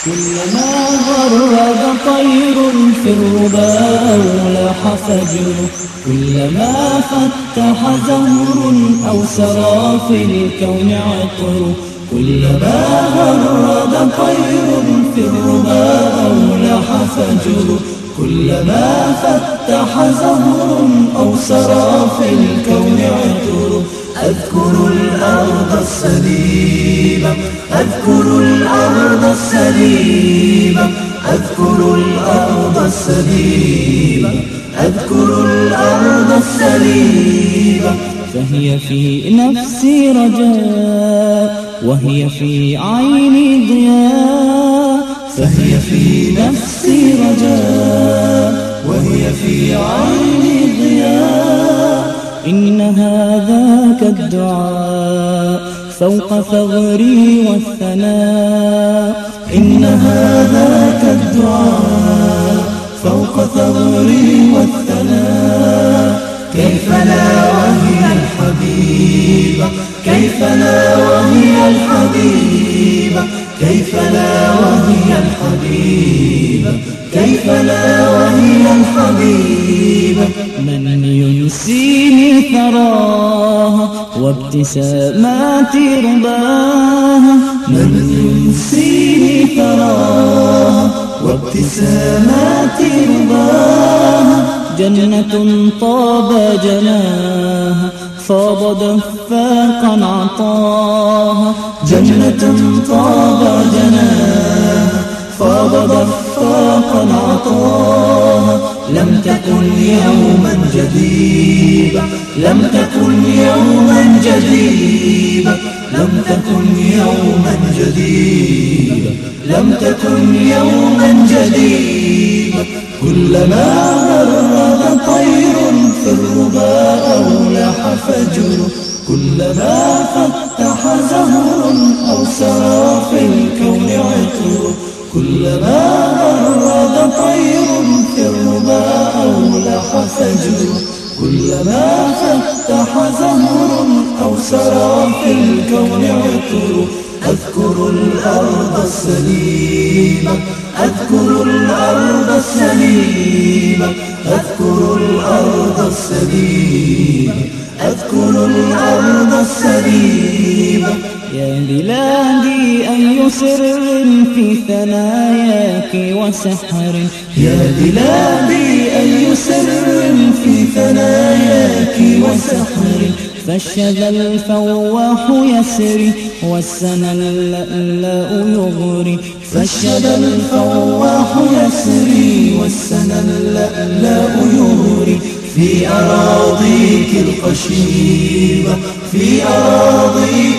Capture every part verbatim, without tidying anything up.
كلما غرد طير في الربا أو لاح فجر، كلما فتح زهر أو سرى في الكون عطر، كلما غرد طير في الربا أو لاح فجر، كلما فتح زهر أو سرى في الكون عطر. أذكر الأرض السليمة، أذكر الأرض السليمة، أذكر الأرض السليمة، أذكر الأرض السليمة. فهي في نفسي رجاء وهي في عيني ضياء، فهي في نفسي رجاء وهي في عيني ضياء. إن هذاك الدعاء فوق ثغري والثناء، إن هذاك الدعاء فوق ثغري والثناء. كيف لا وهي الحبيبة، كيف لا وهي الحبيبة، كيف لا وهي الحبيبة، كيف لا وهي الحبيبة. من ينسيني ثراها وابتسامات رباها، من ينسيني ثراها وابتسامات رباها. جنة طاب جناها فاض دفاقا عطاها، جنة طاب جناها فاض دفاقا عطاها. لم تكن يوما جديدة، لم تكن يوما جديدة، لم تكن يوما جديدة، لم تكن يوما جديدة. كلما غرد طير في الربا أو لاح فجر، كلما فتح زهر أو سرى في الكون عطر، كلما غرد طير في الربا أو لاح فجر، كلما فتح زهر أو سرى في الكون عطر. أذكر الأرض السليمة، أذكر الأرض السليمة، أذكر الأرض السليمة، أذكر الأرض السليمة. يا بلادي أي سر في ثناياك وسحر، يا بلادي أي سر في ثناياك وسحر. فالشذا الفواح يسري والسنا اللألاء يغري، فالشذا الفواح يسري والسنا اللألاء يغري. في أراضيك القشيبة، في أراضيك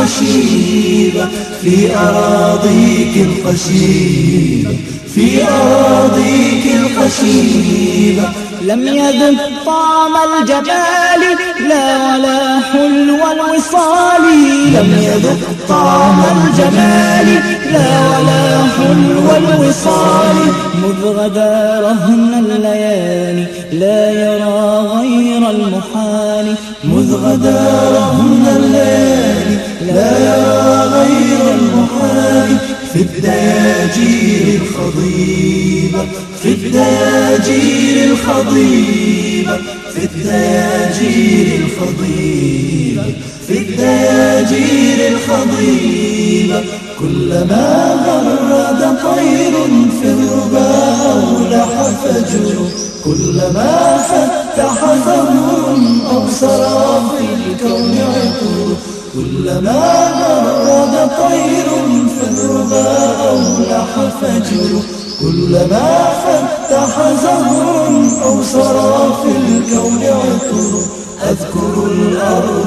القشيبة، في أراضيك القشيبة، في أراضيك القشيبة. لم يذق طعم الجمال لا ولا حلو الوصال، لم يذق طعم الجمال لا ولا حلو الوصال. مذ غدا رهن الليالي لا يرى غير المحال، مذ غدا رهن الليالي لا يرى غير المحال. في الدياجير الخضيبة، في الدياجير الخضيبة، في الدياجير الخضيبة، في الدياجير الخضيبة. كلما غرد طير في الربا أو لاح فجر، كلما فتح زهر أو سرى في الكون عطر، كلما غرد طير في الربا أو لاح فجر، كلما فتح زهر أو سرى في الكون عطر. أذكر الأرض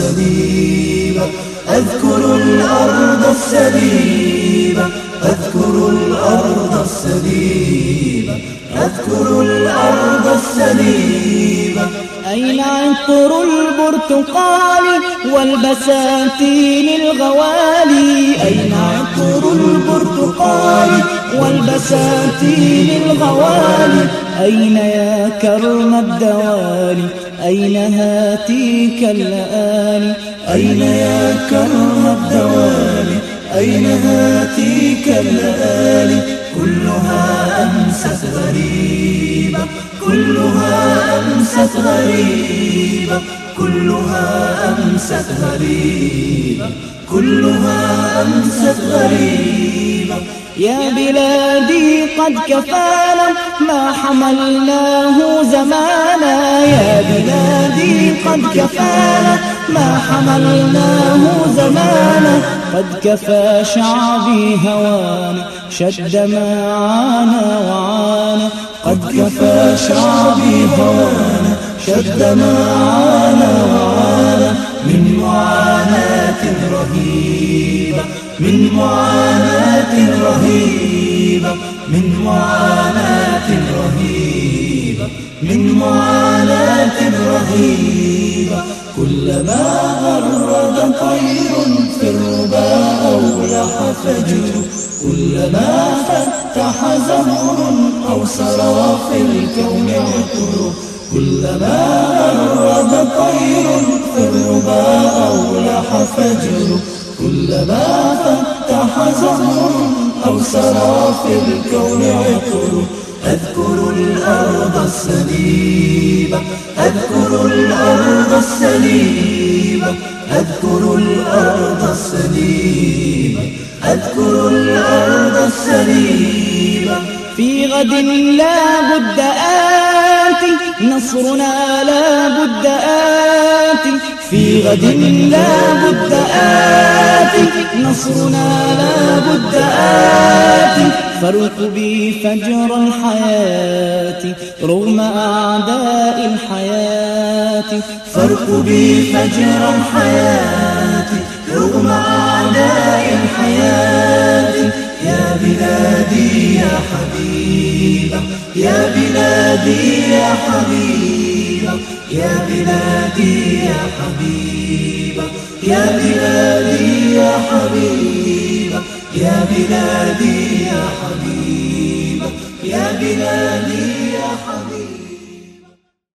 السليمة، أذكر الأرض السليمة، أذكر الأرض السليمة، أذكر الأرض السليمة. أين عطر البرتقال والبساتين الغوالي، أين عطر البرتقال والبساتين الغوالي. أين يا كرم الدوالي، أين هاتيك اللآلي، أين يا كرم الدوالي، أين هاتيك كاللآلي كلها أمست غريبة كلها أمست غريبة كلها أمست غريبة كلها أمست غريبة يا بلادي قد كفانا ما حملناه زمانا يا بلادي قد كفانا ما حملناه زمانا قد كفى شعبي هوانا شد ما عانى وعانى قد كفى شعبي هوانا شد ما عانى وعانى من معاناة رهيبة من معاناة رهيبة من معاناة رهيبة من معاناة رهيبة كلما غرد طير في الربا أو لح فجر كلما فتح زهر أو سرى في الكون عطر كلما غرد طير في الربا أو لح فجر كلما فتح زهر أو سرى في الكون عطر أذكر الأرض السليبة أذكر الأرض السليبة أذكر الأرض السليبة أذكر الأرض السليبة في غد لا بد آتي نصرنا لا بد آتي في غد لا بد آتي نصرنا لا بد آتي فارقبي فجر الحياة رغم أعداء الحياة فارقبي فجر الحياة رغم أعداء الحياة يا بلادي يا حبيبة يا بلادي يا حبيبة يا بلادي يا حبيبة يا بلادي يا حبيبة يا بلادي يا حبيبة يا بلادي يا حبيبة